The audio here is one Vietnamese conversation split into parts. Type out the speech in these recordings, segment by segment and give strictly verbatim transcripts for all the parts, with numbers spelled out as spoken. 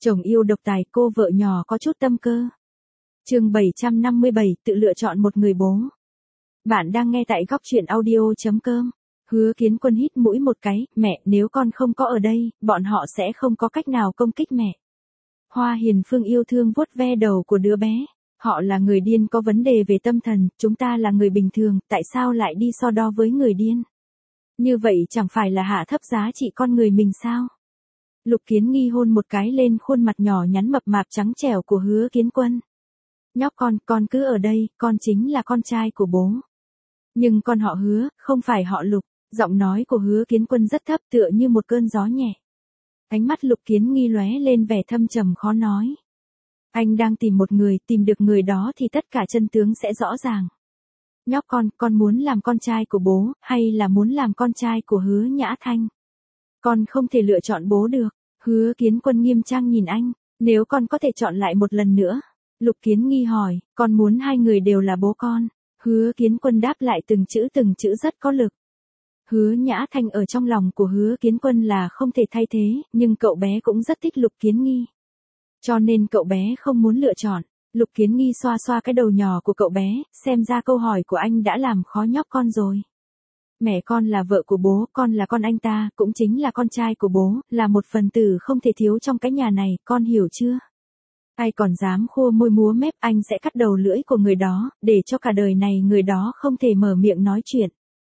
Chồng yêu độc tài, cô vợ nhỏ có chút tâm cơ. Chương bảy trăm năm mươi bảy, tự lựa chọn một người bố. Bạn đang nghe tại góc truyện audio chấm com. Hứa Kiến Quân hít mũi một cái, mẹ, nếu con không có ở đây, bọn họ sẽ không có cách nào công kích mẹ. Hoa Hiền Phương yêu thương vuốt ve đầu của đứa bé. Họ là người điên có vấn đề về tâm thần, chúng ta là người bình thường, tại sao lại đi so đo với người điên? Như vậy chẳng phải là hạ thấp giá trị con người mình sao? Lục Kiến Nghi hôn một cái lên khuôn mặt nhỏ nhắn mập mạp trắng trẻo của Hứa Kiến Quân. Nhóc con, con cứ ở đây, con chính là con trai của bố. Nhưng con họ Hứa, không phải họ Lục. Giọng nói của Hứa Kiến Quân rất thấp tựa như một cơn gió nhẹ. Ánh mắt Lục Kiến Nghi lóe lên vẻ thâm trầm khó nói. Anh đang tìm một người, tìm được người đó thì tất cả chân tướng sẽ rõ ràng. Nhóc con, con muốn làm con trai của bố, hay là muốn làm con trai của Hứa Nhã Thanh? Con không thể lựa chọn bố được. Hứa Kiến Quân nghiêm trang nhìn anh. Nếu con có thể chọn lại một lần nữa. Lục Kiến Nghi hỏi, con muốn hai người đều là bố con. Hứa Kiến Quân đáp lại từng chữ từng chữ rất có lực. Hứa Nhã Thanh ở trong lòng của Hứa Kiến Quân là không thể thay thế, nhưng cậu bé cũng rất thích Lục Kiến Nghi. Cho nên cậu bé không muốn lựa chọn. Lục Kiến Nghi xoa xoa cái đầu nhỏ của cậu bé, xem ra câu hỏi của anh đã làm khó nhóc con rồi. Mẹ con là vợ của bố, con là con anh ta, cũng chính là con trai của bố, là một phần tử không thể thiếu trong cái nhà này, con hiểu chưa? Ai còn dám khua môi múa mép, anh sẽ cắt đầu lưỡi của người đó, để cho cả đời này người đó không thể mở miệng nói chuyện.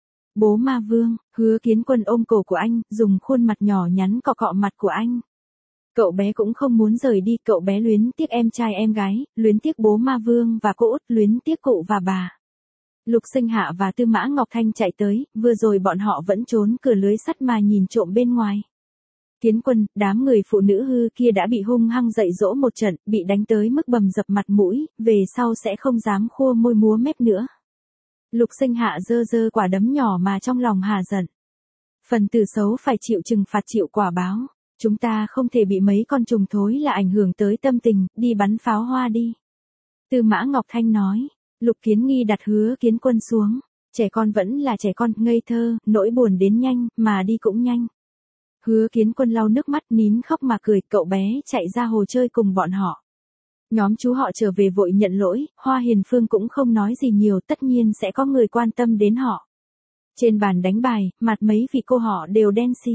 Bố Ma Vương, Hứa Kiến Quân ôm cổ của anh, dùng khuôn mặt nhỏ nhắn cọ cọ mặt của anh. Cậu bé cũng không muốn rời đi, cậu bé luyến tiếc em trai em gái, luyến tiếc bố Ma Vương và cô út, luyến tiếc cụ và bà. Lục Sinh Hạ và Tư Mã Ngọc Thanh chạy tới, vừa rồi bọn họ vẫn trốn cửa lưới sắt mà nhìn trộm bên ngoài. Kiến Quân, đám người phụ nữ hư kia đã bị hung hăng dạy dỗ một trận, bị đánh tới mức bầm dập mặt mũi, về sau sẽ không dám khua môi múa mép nữa. Lục Sinh Hạ giơ giơ quả đấm nhỏ mà trong lòng hà giận. Phần tử xấu phải chịu trừng phạt chịu quả báo. Chúng ta không thể bị mấy con trùng thối là ảnh hưởng tới tâm tình, đi bắn pháo hoa đi. Tư Mã Ngọc Thanh nói. Lục Kiến Nghi đặt Hứa Kiến Quân xuống. Trẻ con vẫn là trẻ con, ngây thơ, nỗi buồn đến nhanh, mà đi cũng nhanh. Hứa Kiến Quân lau nước mắt nín khóc mà cười, cậu bé chạy ra hồ chơi cùng bọn họ. Nhóm chú họ trở về vội nhận lỗi, Hoa Hiền Phương cũng không nói gì nhiều, tất nhiên sẽ có người quan tâm đến họ. Trên bàn đánh bài, mặt mấy vị cô họ đều đen xì.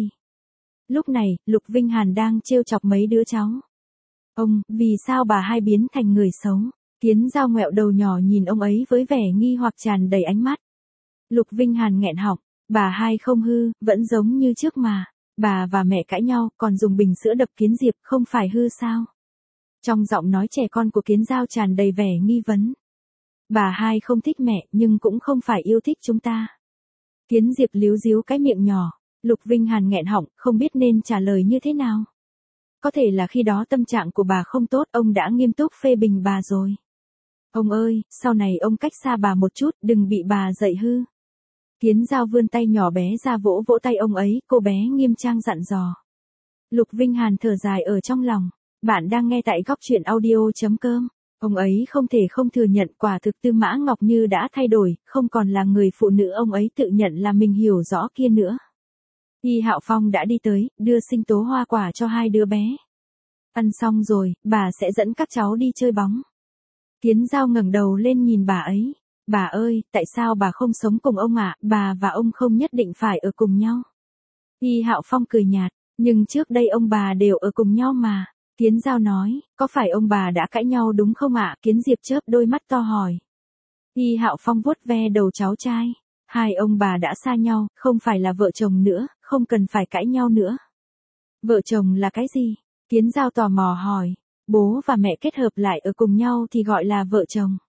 Lúc này, Lục Vinh Hàn đang trêu chọc mấy đứa cháu. Ông, vì sao bà hai biến thành người xấu? Kiến Giao ngoẹo đầu nhỏ nhìn ông ấy với vẻ nghi hoặc tràn đầy ánh mắt. Lục Vinh Hàn nghẹn họng, bà hai không hư, vẫn giống như trước mà. Bà và mẹ cãi nhau, còn dùng bình sữa đập Kiến Diệp, không phải hư sao? Trong giọng nói trẻ con của Kiến Giao tràn đầy vẻ nghi vấn. Bà hai không thích mẹ, nhưng cũng không phải yêu thích chúng ta. Kiến Diệp líu díu cái miệng nhỏ. Lục Vinh Hàn nghẹn họng, không biết nên trả lời như thế nào. Có thể là khi đó tâm trạng của bà không tốt, ông đã nghiêm túc phê bình bà rồi. Ông ơi, sau này ông cách xa bà một chút, đừng bị bà dạy hư. Kiến Giao vươn tay nhỏ bé ra vỗ vỗ tay ông ấy, cô bé nghiêm trang dặn dò. Lục Vinh Hàn thở dài ở trong lòng. Bạn đang nghe tại góc truyện audio chấm com. Ông ấy không thể không thừa nhận quả thực Tư Mã Ngọc Như đã thay đổi, không còn là người phụ nữ ông ấy tự nhận là mình hiểu rõ kia nữa. Y Hạo Phong đã đi tới, đưa sinh tố hoa quả cho hai đứa bé. Ăn xong rồi, bà sẽ dẫn các cháu đi chơi bóng. Kiến Giao ngẩng đầu lên nhìn bà ấy. Bà ơi, tại sao bà không sống cùng ông ạ? Bà và ông không nhất định phải ở cùng nhau. Y Hạo Phong cười nhạt, nhưng trước đây ông bà đều ở cùng nhau mà. Kiến Giao nói, có phải ông bà đã cãi nhau đúng không ạ? Kiến Diệp chớp đôi mắt to hỏi. Y Hạo Phong vuốt ve đầu cháu trai. Hai ông bà đã xa nhau, không phải là vợ chồng nữa, không cần phải cãi nhau nữa. Vợ chồng là cái gì? Kiến Giao tò mò hỏi. Bố và mẹ kết hợp lại ở cùng nhau thì gọi là vợ chồng.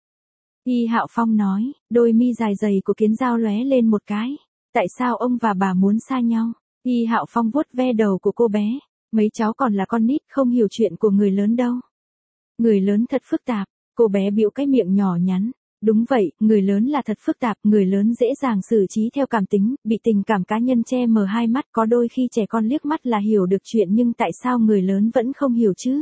Y Hạo Phong nói, đôi mi dài dày của Kiến Giao lóe lên một cái. Tại sao ông và bà muốn xa nhau? Y Hạo Phong vuốt ve đầu của cô bé. Mấy cháu còn là con nít, không hiểu chuyện của người lớn đâu. Người lớn thật phức tạp. Cô bé bĩu cái miệng nhỏ nhắn. Đúng vậy, người lớn là thật phức tạp, người lớn dễ dàng xử trí theo cảm tính, bị tình cảm cá nhân che mờ hai mắt, có đôi khi trẻ con liếc mắt là hiểu được chuyện nhưng tại sao người lớn vẫn không hiểu chứ?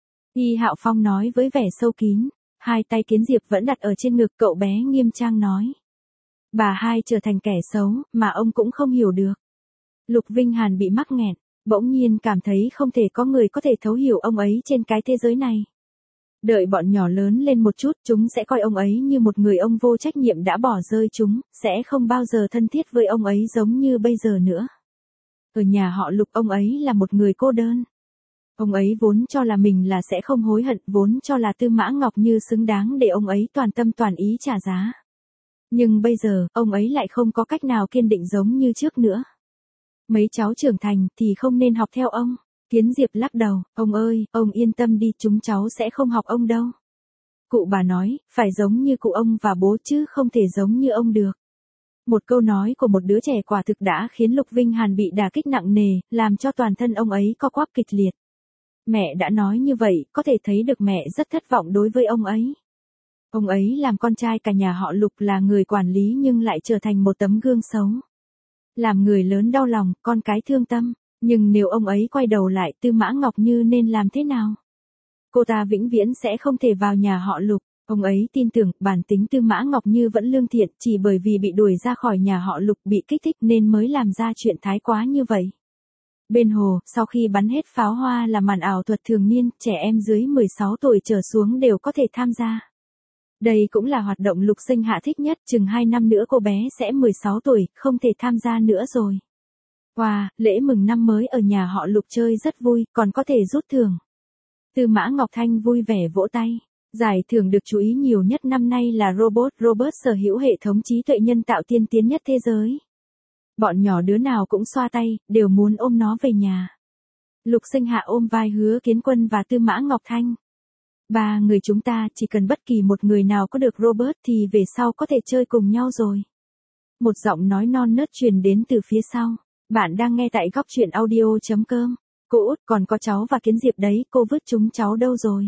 Y Hạo Phong nói với vẻ sâu kín, hai tay Kiến Diệp vẫn đặt ở trên ngực, cậu bé nghiêm trang nói. Bà hai trở thành kẻ xấu, mà ông cũng không hiểu được. Lục Vinh Hàn bị mắc nghẹn, Bỗng nhiên cảm thấy không thể có người có thể thấu hiểu ông ấy trên cái thế giới này. Đợi bọn nhỏ lớn lên một chút, chúng sẽ coi ông ấy như một người ông vô trách nhiệm đã bỏ rơi chúng, sẽ không bao giờ thân thiết với ông ấy giống như bây giờ nữa. Ở nhà họ Lục ông ấy là một người cô đơn. Ông ấy vốn cho là mình là sẽ không hối hận, vốn cho là Tư Mã Ngọc Như xứng đáng để ông ấy toàn tâm toàn ý trả giá. Nhưng bây giờ, ông ấy lại không có cách nào kiên định giống như trước nữa. Mấy cháu trưởng thành thì không nên học theo ông. Kiến Diệp lắc đầu, ông ơi, ông yên tâm đi, chúng cháu sẽ không học ông đâu. Cụ bà nói, phải giống như cụ ông và bố chứ không thể giống như ông được. Một câu nói của một đứa trẻ quả thực đã khiến Lục Vinh Hàn bị đả kích nặng nề, làm cho toàn thân ông ấy co quắp kịch liệt. Mẹ đã nói như vậy, có thể thấy được mẹ rất thất vọng đối với ông ấy. Ông ấy làm con trai cả nhà họ Lục là người quản lý nhưng lại trở thành một tấm gương xấu. Làm người lớn đau lòng, con cái thương tâm. Nhưng nếu ông ấy quay đầu lại, Tư Mã Ngọc Như nên làm thế nào? Cô ta vĩnh viễn sẽ không thể vào nhà họ Lục. Ông ấy tin tưởng bản tính Tư Mã Ngọc Như vẫn lương thiện, chỉ bởi vì bị đuổi ra khỏi nhà họ Lục bị kích thích nên mới làm ra chuyện thái quá như vậy. Bên hồ, sau khi bắn hết pháo hoa là màn ảo thuật thường niên, trẻ em dưới mười sáu tuổi trở xuống đều có thể tham gia. Đây cũng là hoạt động Lục Sinh Hạ thích nhất, chừng hai năm nữa cô bé sẽ mười sáu tuổi, không thể tham gia nữa rồi. Wow, lễ mừng năm mới ở nhà họ Lục chơi rất vui, còn có thể rút thưởng. Tư Mã Ngọc Thanh vui vẻ vỗ tay. Giải thưởng được chú ý nhiều nhất năm nay là robot, robot sở hữu hệ thống trí tuệ nhân tạo tiên tiến nhất thế giới. Bọn nhỏ đứa nào cũng xoa tay, đều muốn ôm nó về nhà. Lục Sinh Hạ ôm vai Hứa Kiến Quân và Tư Mã Ngọc Thanh. Ba người chúng ta chỉ cần bất kỳ một người nào có được robot thì về sau có thể chơi cùng nhau rồi. Một giọng nói non nớt truyền đến từ phía sau. Bạn đang nghe tại góc truyện audio chấm com. Cô Út, còn có cháu và Kiến Diệp đấy, cô vứt chúng cháu đâu rồi?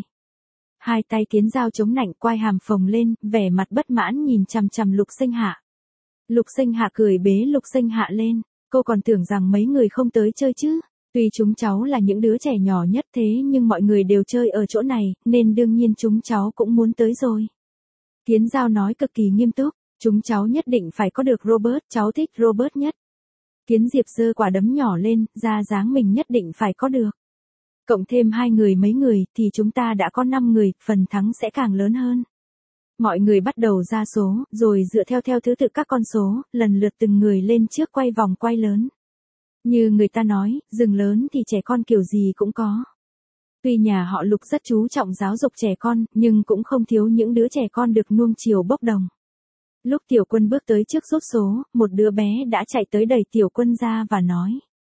Hai tay Kiến Dao chống nạnh, quai hàm phồng lên, vẻ mặt bất mãn nhìn chằm chằm Lục Sinh Hạ. Lục Sinh Hạ cười bế Lục Sinh Hạ lên, cô còn tưởng rằng mấy người không tới chơi chứ. Tuy chúng cháu là những đứa trẻ nhỏ nhất thế nhưng mọi người đều chơi ở chỗ này, nên đương nhiên chúng cháu cũng muốn tới rồi. Kiến Dao nói cực kỳ nghiêm túc, chúng cháu nhất định phải có được robot, cháu thích robot nhất. Kiến Diệp giơ quả đấm nhỏ lên, ra dáng mình nhất định phải có được. Cộng thêm hai người mấy người thì chúng ta đã có năm người, phần thắng sẽ càng lớn hơn. Mọi người bắt đầu ra số, rồi dựa theo theo thứ tự các con số, lần lượt từng người lên trước quay vòng quay lớn. Như người ta nói, rừng lớn thì trẻ con kiểu gì cũng có. Tuy nhà họ Lục rất chú trọng giáo dục trẻ con, nhưng cũng không thiếu những đứa trẻ con được nuông chiều bốc đồng. Lúc Tiểu Quân bước tới trước rút số, một đứa bé đã chạy tới đẩy Tiểu Quân ra và nói.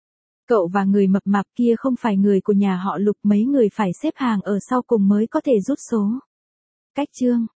Cậu và người mập mạp kia không phải người của nhà họ Lục, mấy người phải xếp hàng ở sau cùng mới có thể rút số. Cách chương